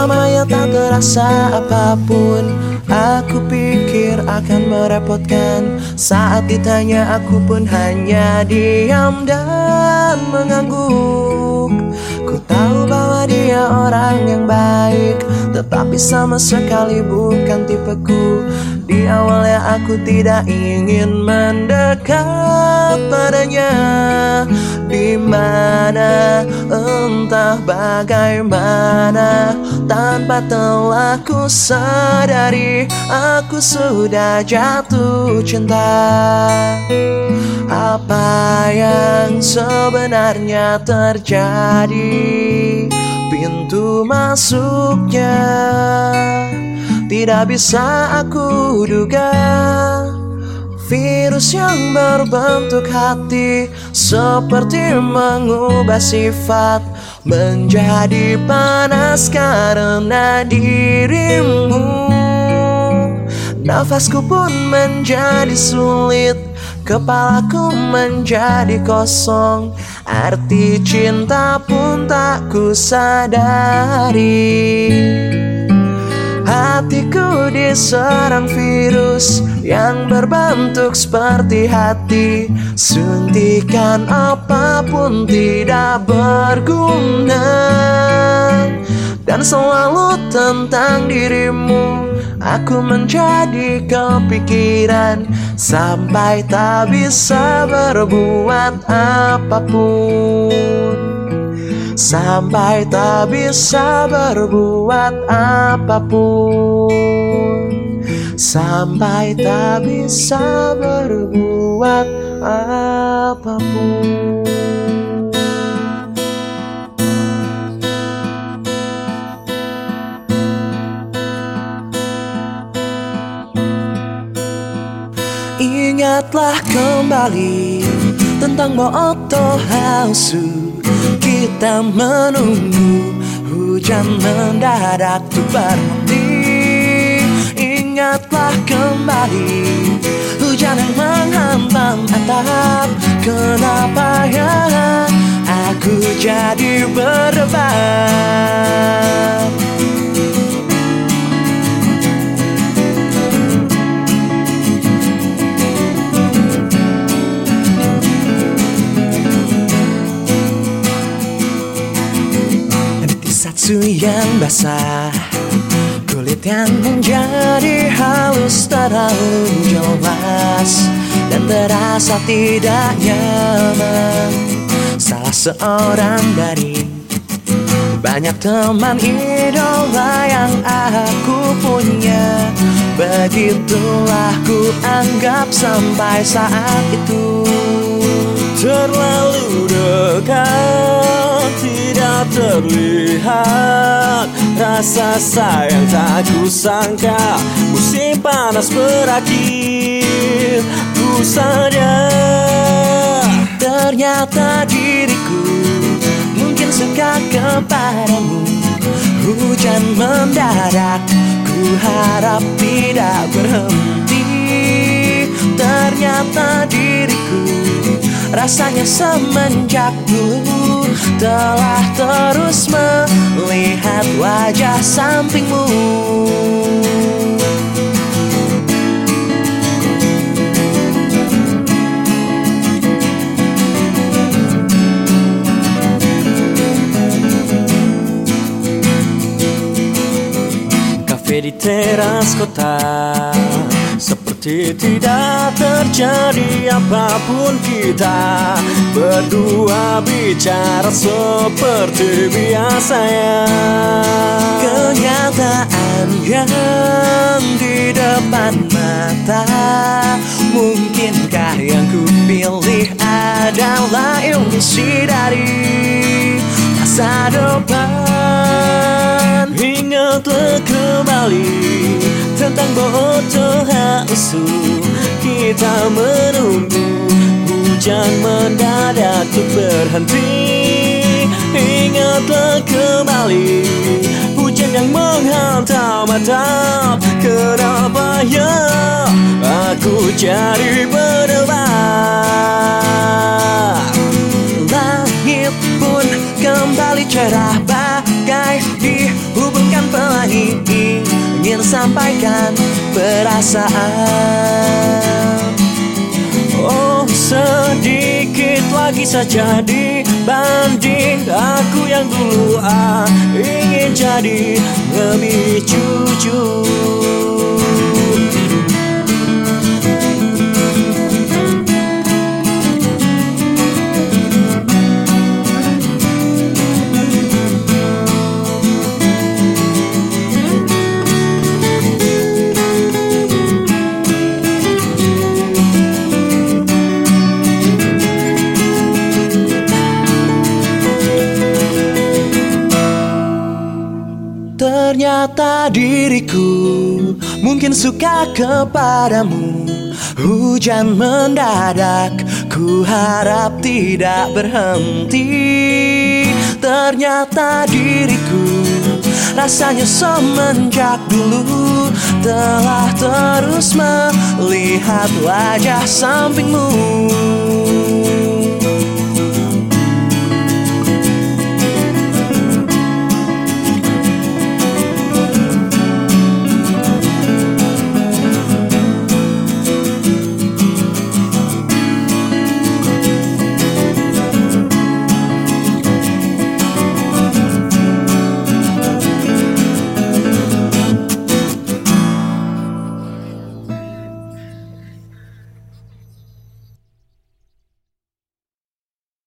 Damai yang tak terasa apapun. Aku pikir akan merepotkan. Saat ditanya aku pun hanya diam dan mengangguk. Ku tahu bahwa dia orang yang baik, tetapi sama sekali bukan tipeku. Di awalnya aku tidak ingin mendekat padanya. Di mana entah bagaimana, tanpa telah ku sadari aku sudah jatuh cinta. Apa yang sebenarnya terjadi? Pintu masuknya tidak bisa aku duga. Virus yang berbentuk hati seperti mengubah sifat menjadi panas karena dirimu. Nafasku pun menjadi sulit, kepalaku menjadi kosong. Arti cinta pun tak ku sadari. Hatiku diserang virus yang berbentuk seperti hati. Suntikan apapun tidak berguna, dan selalu tentang dirimu aku menjadi kepikiran, sampai tak bisa berbuat apapun. Sampai tak bisa berbuat apapun. Sampai tak bisa berbuat apapun. Ingatlah kembali tentang Boto Hausu. Kita menunggu hujan mendadak tuh berhenti. Ingatlah kembali hujan yang menghantam atap. Kenapa ya aku jadi berdebat? Satsu yang basah, kulit yang menjadi halus terlalu jelas dan terasa tidak nyaman. Salah seorang dari banyak teman idola yang aku punya. Begitulah ku anggap sampai saat itu. Terlalu dekat, tidak terlihat. Rasa sayang tak kusangka, musim panas berakhir. Ku sadar ternyata diriku mungkin suka kepadamu. Hujan mendadak, ku harap tidak berhenti. Ternyata diriku rasanya semenjak dulu telah terus melihat wajah sampingmu. Kafe di teras kota, seperti tidak terjadi apapun. Kita berdua bicara seperti biasanya. Kenyataan yang di depan mata, mungkinkah yang ku pilih adalah ilusi dari masa depan? Ingatlah kembali tentang Boto Hausu. Kita menunggu hujan mendadak tuh berhenti. Ingatlah kembali hujan yang menghantam atap. Kenapa ya aku jadi berdebat? Langit pun kembali cerah bagai dihubungkan sampaikan perasaan. Oh, sedikit lagi saja dibanding aku yang dulu ingin jadi lebih jujur. Ternyata diriku mungkin suka kepadamu. Hujan mendadak, ku harap tidak berhenti. Ternyata diriku rasanya semenjak dulu telah terus melihat wajah sampingmu.